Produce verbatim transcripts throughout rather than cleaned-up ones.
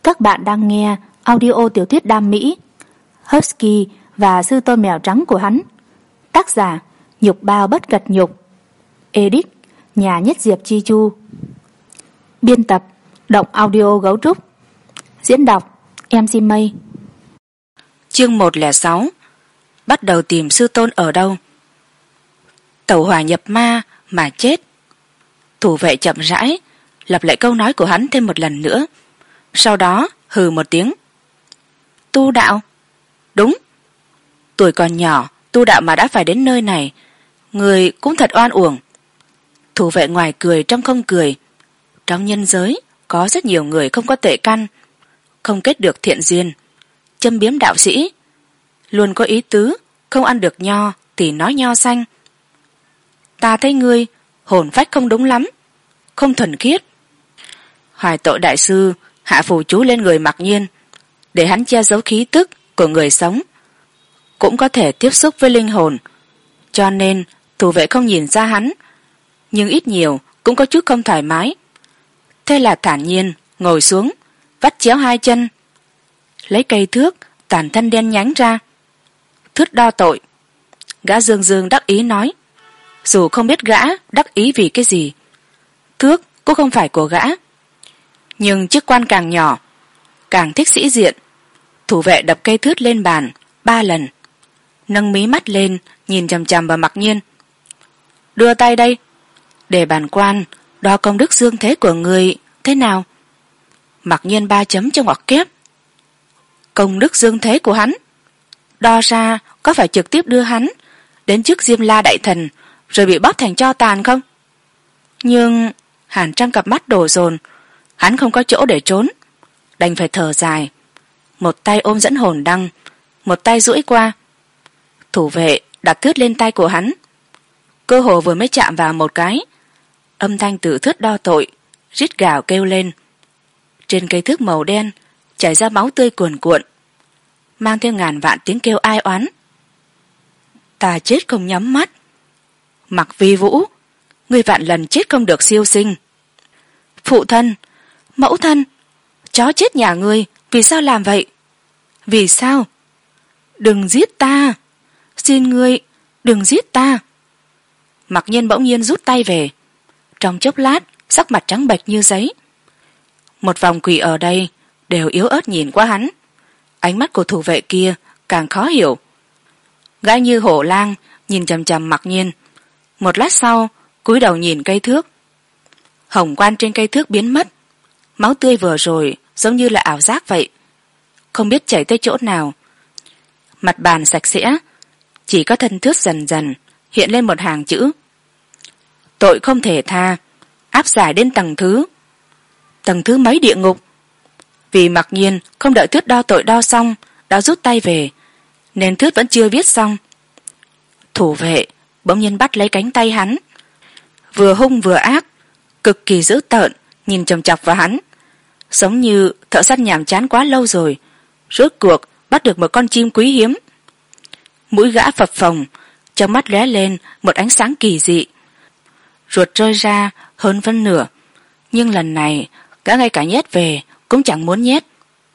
Các bạn đang nghe audio tiểu thuyết đam mỹ Husky và sư tôn mèo trắng của hắn. Tác giả Nhục Bao Bất Cật Nhục. Edit Nhà Nhất Diệp Chi Chu. Biên tập Động Audio Gấu Trúc. Diễn đọc em xê Mây. Chương một không sáu. Bắt đầu tìm sư tôn ở đâu. Tẩu hỏa nhập ma mà chết. Thủ vệ chậm rãi lặp lại câu nói của hắn thêm một lần nữa, sau đó hừ một tiếng. Tu đạo? Đúng, tuổi còn nhỏ tu đạo mà đã phải đến nơi này, người cũng thật oan uổng. Thủ vệ ngoài cười trong không cười. Trong nhân giới có rất nhiều người không có tệ căn, không kết được thiện duyên, châm biếm đạo sĩ, luôn có ý tứ không ăn được nho thì nói nho xanh. Ta thấy ngươi hồn phách không đúng lắm, không thuần khiết. Hoài tội đại sư hạ phù chú lên người Mặc Nhiên để hắn che giấu khí tức của người sống, cũng có thể tiếp xúc với linh hồn, cho nên thủ vệ không nhìn ra hắn, nhưng ít nhiều cũng có chút không thoải mái. Thế là thản nhiên ngồi xuống, vắt chéo hai chân, lấy cây thước toàn thân đen nhánh ra. Thước đo tội. Gã dương dương đắc ý nói, dù không biết gã đắc ý vì cái gì, thước cũng không phải của gã, nhưng chức quan càng nhỏ càng thích sĩ diện. Thủ vệ đập cây thước lên bàn ba lần, nâng mí mắt lên nhìn chằm chằm vào Mặc Nhiên. Đưa tay đây, để bản quan đo công đức dương thế của người thế nào. Mặc Nhiên ba chấm cho ngoặc kép. Công đức dương thế của hắn đo ra có phải trực tiếp đưa hắn đến trước Diêm La đại thần rồi bị bóp thành tro tàn không? Nhưng Hàn Trăng cặp mắt đổ dồn, hắn không có chỗ để trốn, đành phải thở dài, một tay ôm dẫn hồn đăng, một tay duỗi qua. Thủ vệ đặt thước lên tay của hắn, cơ hồ vừa mới chạm vào một cái, âm thanh từ thước đo tội rít gào kêu lên. Trên cây thước màu đen chảy ra máu tươi cuồn cuộn, mang theo ngàn vạn tiếng kêu ai oán. Ta chết không nhắm mắt. Mặc Vi Vũ, ngươi vạn lần chết không được siêu sinh. Phụ thân, mẫu thân, chó chết nhà ngươi vì sao làm vậy? Vì sao? Đừng giết ta, xin ngươi đừng giết ta. Mặc Nhiên bỗng nhiên rút tay về, trong chốc lát sắc mặt trắng bệch như giấy. Một vòng quỷ ở đây đều yếu ớt nhìn qua hắn, ánh mắt của thủ vệ kia càng khó hiểu. Gã như hổ lang nhìn chằm chằm Mặc Nhiên, một lát sau cúi đầu nhìn cây thước. Hồng quan trên cây thước biến mất, máu tươi vừa rồi giống như là ảo giác vậy, không biết chảy tới chỗ nào. Mặt bàn sạch sẽ, chỉ có thân thước dần dần hiện lên một hàng chữ: tội không thể tha, áp giải đến tầng thứ tầng thứ mấy địa ngục. Vì Mặc Nhiên không đợi thước đo tội đo xong đã rút tay về, nên thước vẫn chưa viết xong. Thủ vệ bỗng nhiên bắt lấy cánh tay hắn, vừa hung vừa ác, cực kỳ dữ tợn nhìn chằm chằm vào hắn, giống như thợ săn nhàm chán quá lâu rồi rốt cuộc bắt được một con chim quý hiếm. Mũi gã phập phồng, trong mắt lóe lên một ánh sáng kỳ dị, ruột rơi ra hơn phân nửa, nhưng lần này gã ngay cả nhét về cũng chẳng muốn nhét.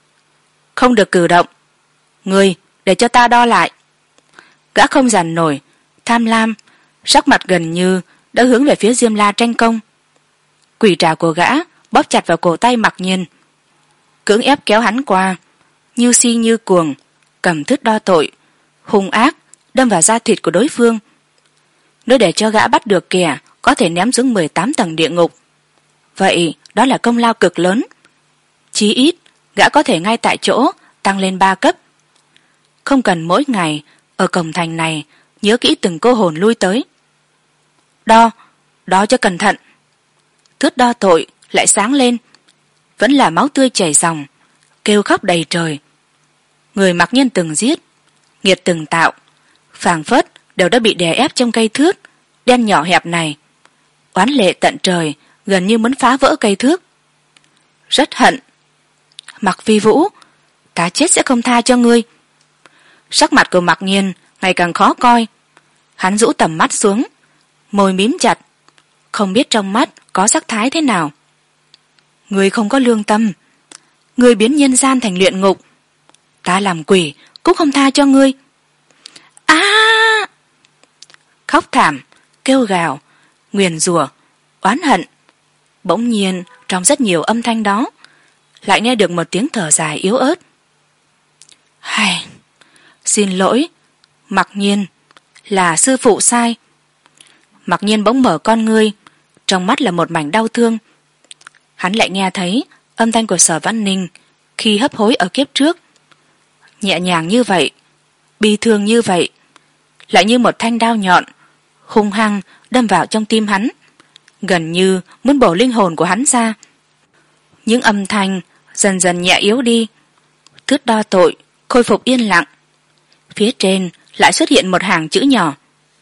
Không được cử động, người để cho ta đo lại. Gã không dằn nổi tham lam, sắc mặt gần như đã hướng về phía Diêm La tranh công. Quỷ trảo của gã bóp chặt vào cổ tay Mặc Nhiên, cưỡng ép kéo hắn qua, như si như cuồng cầm thước đo tội hung ác đâm vào da thịt của đối phương. Nếu để cho gã bắt được kẻ có thể ném xuống mười tám tầng địa ngục, vậy đó là công lao cực lớn. Chí ít gã có thể ngay tại chỗ tăng lên ba cấp, không cần mỗi ngày ở cổng thành này nhớ kỹ từng cô hồn lui tới. Đo, đo cho cẩn thận. Thước đo tội lại sáng lên, vẫn là máu tươi chảy ròng, kêu khóc đầy trời. Người Mặc Nhiên từng giết, nghiệt từng tạo, phảng phất đều đã bị đè ép trong cây thước đen nhỏ hẹp này. Oán lệ tận trời gần như muốn phá vỡ cây thước. Rất hận. Mặc Vi Vũ, ta chết sẽ không tha cho ngươi. Sắc mặt của Mặc Nhiên ngày càng khó coi, hắn rũ tầm mắt xuống, môi mím chặt, không biết trong mắt có sắc thái thế nào. Ngươi không có lương tâm, ngươi biến nhân gian thành luyện ngục, ta làm quỷ cũng không tha cho ngươi. A à! Khóc thảm, kêu gào, nguyền rủa, oán hận. Bỗng nhiên trong rất nhiều âm thanh đó lại nghe được một tiếng thở dài yếu ớt. Hay, xin lỗi, Mặc Nhiên, là sư phụ sai. Mặc Nhiên bỗng mở con ngươi, trong mắt là một mảnh đau thương. Hắn lại nghe thấy âm thanh của Sở Văn Ninh khi hấp hối ở kiếp trước, nhẹ nhàng như vậy, bi thương như vậy, lại như một thanh đao nhọn hung hăng đâm vào trong tim hắn, gần như muốn bổ linh hồn của hắn ra. Những âm thanh dần dần nhẹ yếu đi, thước đo tội khôi phục yên lặng. Phía trên lại xuất hiện một hàng chữ nhỏ: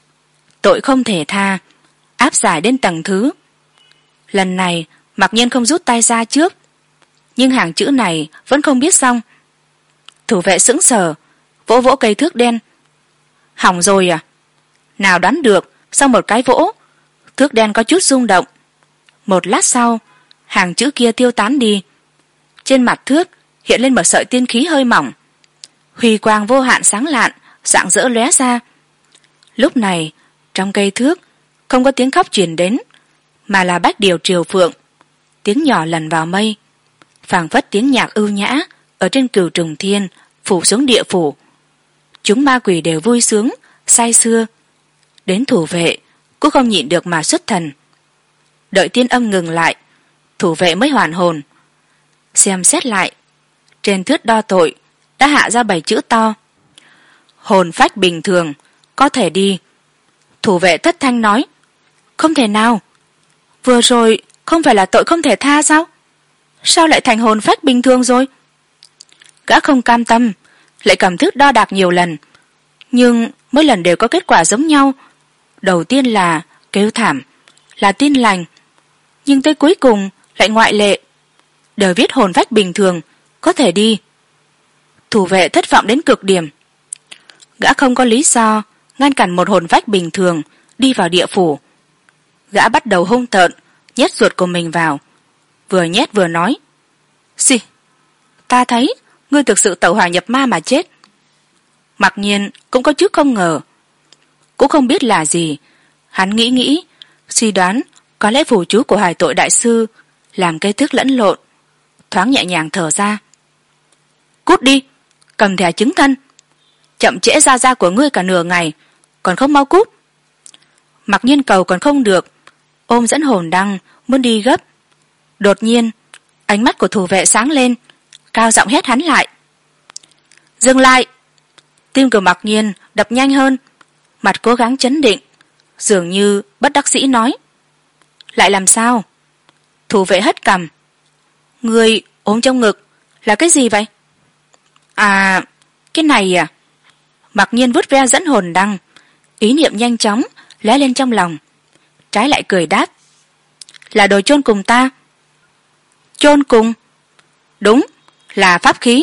tội không thể tha, áp giải đến tầng thứ. Lần này Mặc Nhiên không rút tay ra trước, nhưng hàng chữ này vẫn không biết xong. Thủ vệ sững sờ, vỗ vỗ cây thước đen. Hỏng rồi à? Nào đoán được, sau một cái vỗ, thước đen có chút rung động. Một lát sau, hàng chữ kia tiêu tán đi. Trên mặt thước hiện lên một sợi tiên khí hơi mỏng, huy quang vô hạn sáng lạn, rạng rỡ lóe ra. Lúc này trong cây thước không có tiếng khóc truyền đến, mà là bách điều triều phượng, tiếng nhỏ lần vào mây, phảng phất tiếng nhạc ưu nhã ở trên cửu trùng thiên phủ xuống địa phủ. Chúng ma quỷ đều vui sướng say sưa, đến thủ vệ cũng không nhịn được mà xuất thần. Đợi tiên âm ngừng lại, thủ vệ mới hoàn hồn. Xem xét lại, trên thước đo tội đã hạ ra bảy chữ to: hồn phách bình thường, có thể đi. Thủ vệ thất thanh nói: không thể nào, vừa rồi không phải là tội không thể tha sao? Sao lại thành hồn phách bình thường rồi? Gã không cam tâm, lại cầm thước đo đạc nhiều lần, nhưng mỗi lần đều có kết quả giống nhau. Đầu tiên là kêu thảm, là tin lành, nhưng tới cuối cùng lại ngoại lệ, đều viết hồn phách bình thường, có thể đi. Thủ vệ thất vọng đến cực điểm. Gã không có lý do ngăn cản một hồn phách bình thường đi vào địa phủ. Gã bắt đầu hung tợn nhét ruột của mình vào, vừa nhét vừa nói: xì, ta thấy ngươi thực sự tẩu hỏa nhập ma mà chết. Mặc Nhiên cũng có chút không ngờ, cũng không biết là gì. Hắn nghĩ nghĩ, suy đoán có lẽ phù chú của Hải Tội đại sư làm cây thước lẫn lộn, thoáng nhẹ nhàng thở ra. Cút đi, cầm thẻ chứng thân, chậm trễ ra ra của ngươi cả nửa ngày, còn không mau cút. Mặc Nhiên cầu còn không được, ôm dẫn hồn đăng muốn đi gấp. Đột nhiên ánh mắt của thủ vệ sáng lên, cao giọng hét hắn lại: dừng lại! Tim của Mặc Nhiên đập nhanh hơn, mặt cố gắng chấn định, dường như bất đắc dĩ nói: lại làm sao? Thủ vệ hất cằm: ngươi ôm trong ngực là cái gì vậy? À, cái này à? Mặc Nhiên vuốt ve dẫn hồn đăng, ý niệm nhanh chóng lóe lên trong lòng, trái lại cười đáp: là đồ chôn cùng ta. Chôn cùng? Đúng, là pháp khí.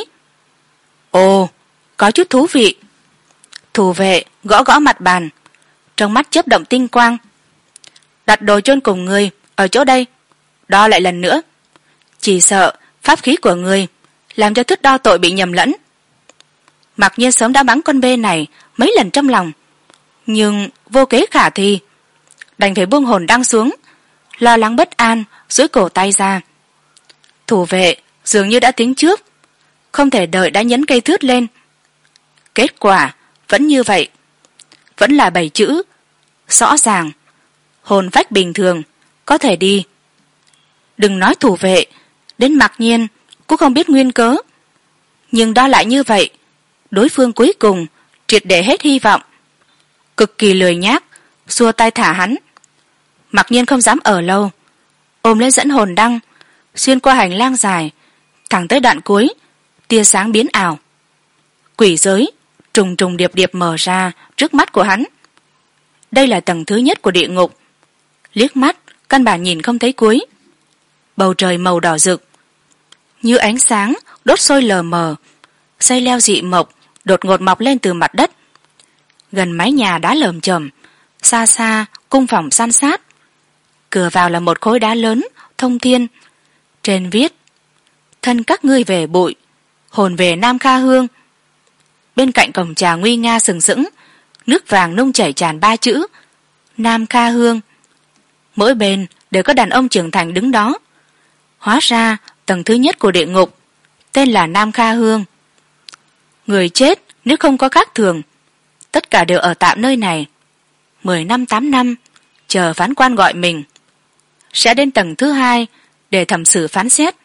Ồ, có chút thú vị. Thủ vệ gõ gõ mặt bàn, trong mắt chớp động tinh quang. Đặt đồ chôn cùng người ở chỗ đây, đo lại lần nữa. Chỉ sợ pháp khí của người làm cho thước đo tội bị nhầm lẫn. Mặc Nhiên sớm đã mắng con bê này mấy lần trong lòng, nhưng vô kế khả thi, đành phải buông hồn đăng xuống, lo lắng bất an duỗi cổ tay ra. Thủ vệ dường như đã tính trước, không thể đợi đã nhấn cây thước lên. Kết quả vẫn như vậy, vẫn là bảy chữ rõ ràng: hồn phách bình thường, có thể đi. Đừng nói thủ vệ, đến Mặc Nhiên cũng không biết nguyên cớ, nhưng đo lại như vậy, đối phương cuối cùng triệt để hết hy vọng, cực kỳ lười nhác xua tay thả hắn. Mặc Nhiên không dám ở lâu, ôm lấy dẫn hồn đăng, xuyên qua hành lang dài, thẳng tới đoạn cuối, tia sáng biến ảo. Quỷ giới trùng trùng điệp điệp mở ra trước mắt của hắn. Đây là tầng thứ nhất của địa ngục, liếc mắt căn bản nhìn không thấy cuối. Bầu trời màu đỏ rực, như ánh sáng đốt sôi lờ mờ, dây leo dị mộc đột ngột mọc lên từ mặt đất. Gần mái nhà đá lởm chởm, xa xa cung phòng san sát. Cửa vào là một khối đá lớn thông thiên, trên viết: thân các ngươi về bụi, hồn về Nam Kha Hương. Bên cạnh cổng trà nguy nga sừng sững, nước vàng nung chảy tràn ba chữ Nam Kha Hương. Mỗi bên đều có đàn ông trưởng thành đứng đó. Hóa ra tầng thứ nhất của địa ngục tên là Nam Kha Hương. Người chết nếu không có khác thường, tất cả đều ở tạm nơi này mười năm tám năm, chờ phán quan gọi mình, sẽ đến tầng thứ hai để thẩm xử phán xét.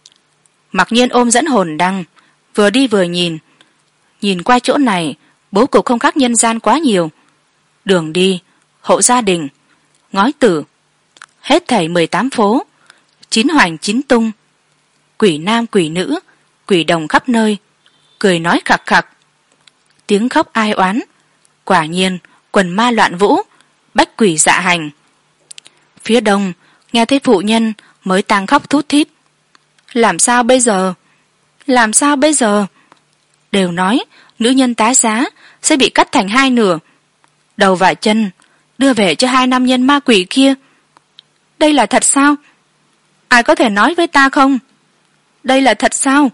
Mặc nhiên ôm dẫn hồn đăng, vừa đi vừa nhìn. Nhìn qua chỗ này, bố cục không khác nhân gian quá nhiều. Đường đi, hộ gia đình, ngói tử, hết thảy mười tám phố, chín hoành chín tung, quỷ nam quỷ nữ, quỷ đồng khắp nơi, cười nói khặc khặc, tiếng khóc ai oán. Quả nhiên quần ma loạn vũ, bách quỷ dạ hành. Phía đông nghe thấy phụ nhân mới tang khóc thút thít. Làm sao bây giờ? Làm sao bây giờ? Đều nói nữ nhân tái giá sẽ bị cắt thành hai nửa, đầu và chân đưa về cho hai nam nhân ma quỷ kia. Đây là thật sao? Ai có thể nói với ta không? Đây là thật sao?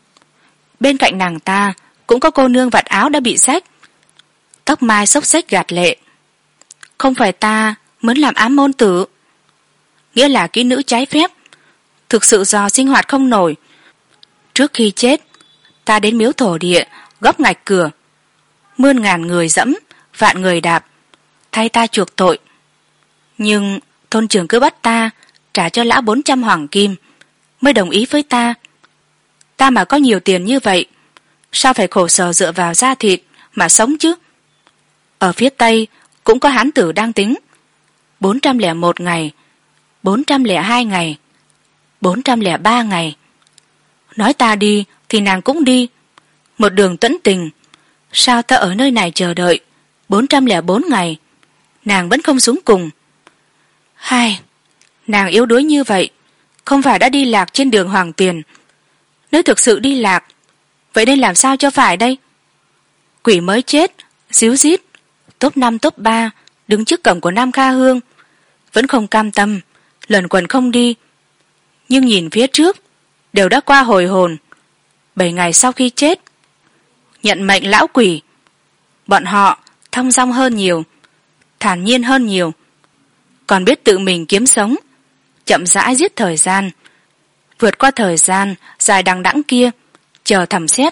Bên cạnh nàng ta cũng có cô nương vạt áo đã bị xách, tóc mai xốc xếch gạt lệ. Không phải ta muốn làm ám môn tử, nghĩa là kỹ nữ trái phép, thực sự do sinh hoạt không nổi. Trước khi chết, ta đến miếu thổ địa góc ngạch cửa, muôn ngàn người dẫm, vạn người đạp, thay ta chuộc tội. Nhưng thôn trưởng cứ bắt ta trả cho lão bốn trăm hoàng kim mới đồng ý với ta. Ta mà có nhiều tiền như vậy, sao phải khổ sở dựa vào da thịt mà sống chứ? Ở phía tây cũng có hán tử đang tính bốn trăm lẻ một ngày, bốn trăm lẻ hai ngày, bốn trăm lẻ ba ngày. Nói ta đi thì nàng cũng đi, một đường tẫn tình. Sao ta ở nơi này chờ đợi bốn trăm lẻ bốn ngày, nàng vẫn không xuống cùng? Hai, nàng yếu đuối như vậy, không phải đã đi lạc trên đường hoàng tiền. Nếu thực sự đi lạc, vậy nên làm sao cho phải đây? Quỷ mới chết, díu dít, top năm top ba đứng trước cổng của Nam Kha Hương, vẫn không cam tâm, lần quần không đi. Nhưng nhìn phía trước, đều đã qua hồi hồn, bảy ngày sau khi chết. Nhận mệnh lão quỷ, bọn họ thong dong hơn nhiều, thản nhiên hơn nhiều, còn biết tự mình kiếm sống, chậm rãi giết thời gian, vượt qua thời gian dài đằng đẵng kia, chờ thẩm xét.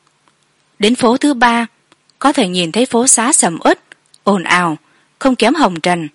Đến phố thứ ba, có thể nhìn thấy phố xá sầm uất, ồn ào, không kém hồng trần.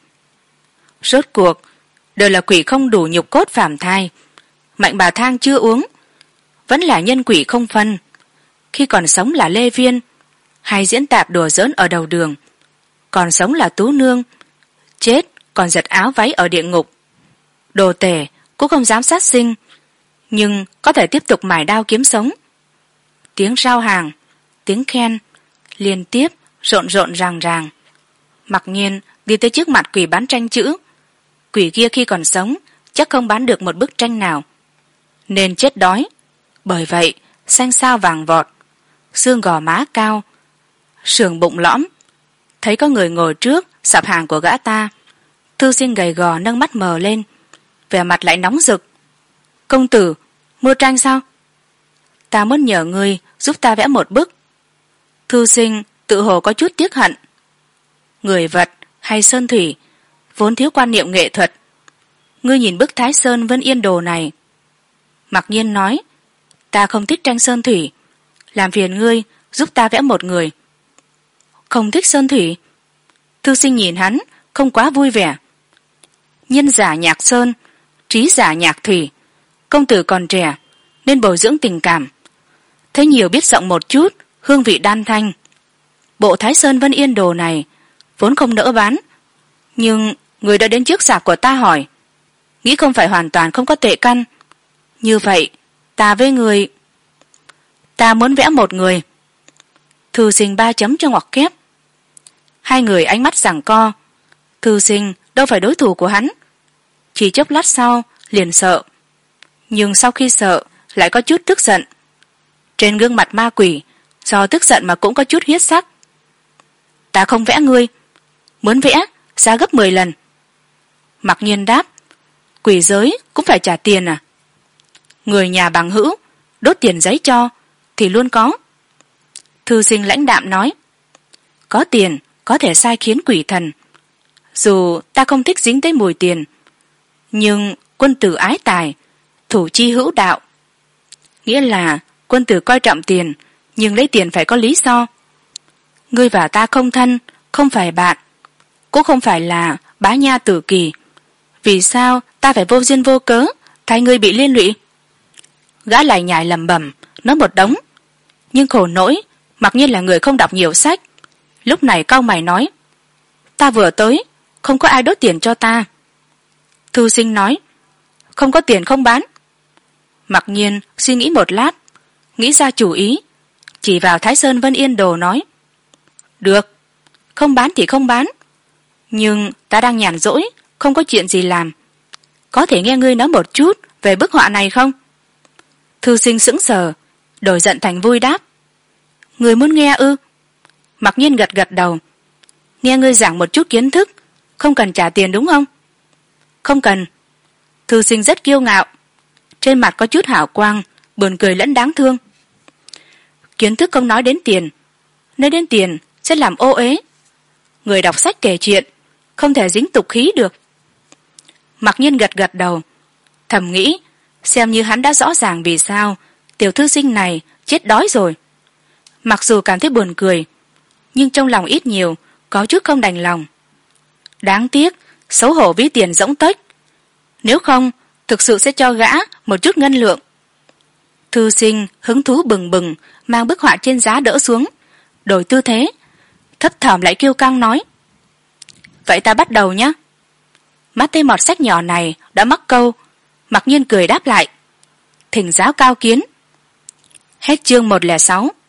Rốt cuộc đều là quỷ không đủ nhục cốt phàm thai, mạnh bà thang chưa uống, vẫn là nhân quỷ không phân. Khi còn sống là Lê Viên, hay diễn tạp đùa giỡn ở đầu đường, còn sống là Tú Nương, chết còn giật áo váy ở địa ngục. Đồ tể cũng không dám sát sinh, nhưng có thể tiếp tục mài đao kiếm sống. Tiếng rao hàng, tiếng khen liên tiếp rộn rộn ràng ràng. Mặc nhiên đi tới trước mặt quỷ bán tranh chữ. Quỷ kia khi còn sống chắc không bán được một bức tranh nào, nên chết đói. Bởi vậy xanh xao vàng vọt, xương gò má cao, sườn bụng lõm. Thấy có người ngồi trước sạp hàng của gã ta, thư sinh gầy gò nâng mắt mờ lên, vẻ mặt lại nóng rực. Công tử, mua tranh sao? Ta muốn nhờ ngươi giúp ta vẽ một bức. Thư sinh tự hồ có chút tiếc hận. Người vật hay sơn thủy vốn thiếu quan niệm nghệ thuật. Ngươi nhìn bức Thái Sơn Vân Yên Đồ này. Mặc nhiên nói, ta không thích tranh sơn thủy, làm phiền ngươi giúp ta vẽ một người. Không thích sơn thủy? Thư sinh nhìn hắn không quá vui vẻ. Nhân giả nhạc sơn, trí giả nhạc thủy. Công tử còn trẻ nên bồi dưỡng tình cảm, thấy nhiều biết rộng một chút, hương vị đan thanh. Bộ Thái Sơn Vân Yên Đồ này vốn không nỡ bán, nhưng người đã đến trước sạp của ta hỏi, nghĩ không phải hoàn toàn không có tệ căn. Như vậy ta với người, ta muốn vẽ một người. Thư sinh ba chấm cho ngoặc kép. Hai người ánh mắt giằng co. Thư sinh đâu phải đối thủ của hắn, chỉ chốc lát sau liền sợ, nhưng sau khi sợ lại có chút tức giận. Trên gương mặt ma quỷ do tức giận mà cũng có chút huyết sắc. Ta không vẽ ngươi, muốn vẽ giá gấp mười lần. Mặc nhiên đáp, quỷ giới cũng phải trả tiền à? Người nhà bằng hữu đốt tiền giấy cho thì luôn có. Thư sinh lãnh đạm nói, có tiền có thể sai khiến quỷ thần. Dù ta không thích dính tới mùi tiền, nhưng quân tử ái tài, thủ chi hữu đạo. Nghĩa là quân tử coi trọng tiền, nhưng lấy tiền phải có lý do. Ngươi và ta không thân, không phải bạn, cũng không phải là bá nha tử kỳ. Vì sao ta phải vô duyên vô cớ thay ngươi bị liên lụy? Gã lải nhải lẩm bẩm nói một đống, nhưng khổ nỗi mặc nhiên là người không đọc nhiều sách. Lúc này cau mày nói, ta vừa tới không có ai đốt tiền cho ta. Thư sinh nói, không có tiền không bán. Mặc nhiên suy nghĩ một lát, nghĩ ra chủ ý, chỉ vào Thái Sơn Vân Yên Đồ nói, được, không bán thì không bán, nhưng ta đang nhàn rỗi, không có chuyện gì làm, có thể nghe ngươi nói một chút về bức họa này không? Thư sinh sững sờ, đổi giận thành vui đáp, người muốn nghe ư? Mặc nhiên gật gật đầu, nghe ngươi giảng một chút kiến thức, không cần trả tiền đúng không? Không cần. Thư sinh rất kiêu ngạo, trên mặt có chút hào quang, buồn cười lẫn đáng thương. Kiến thức không nói đến tiền, nói đến tiền sẽ làm ô uế. Người đọc sách kể chuyện không thể dính tục khí được. Mặc nhiên gật gật đầu, thầm nghĩ xem như hắn đã rõ ràng vì sao tiểu thư sinh này chết đói rồi. Mặc dù cảm thấy buồn cười, nhưng trong lòng ít nhiều có chút không đành lòng. Đáng tiếc xấu hổ ví tiền rỗng tuếch, nếu không thực sự sẽ cho gã một chút ngân lượng. Thư sinh hứng thú bừng bừng mang bức họa trên giá đỡ xuống, đổi tư thế, thấp thỏm lại kiêu căng nói, vậy ta bắt đầu nhé. Mắt thấy mọt sách nhỏ này đã mắc câu, Mặc nhiên cười đáp lại, thỉnh giáo cao kiến. Hết chương một lẻ sáu.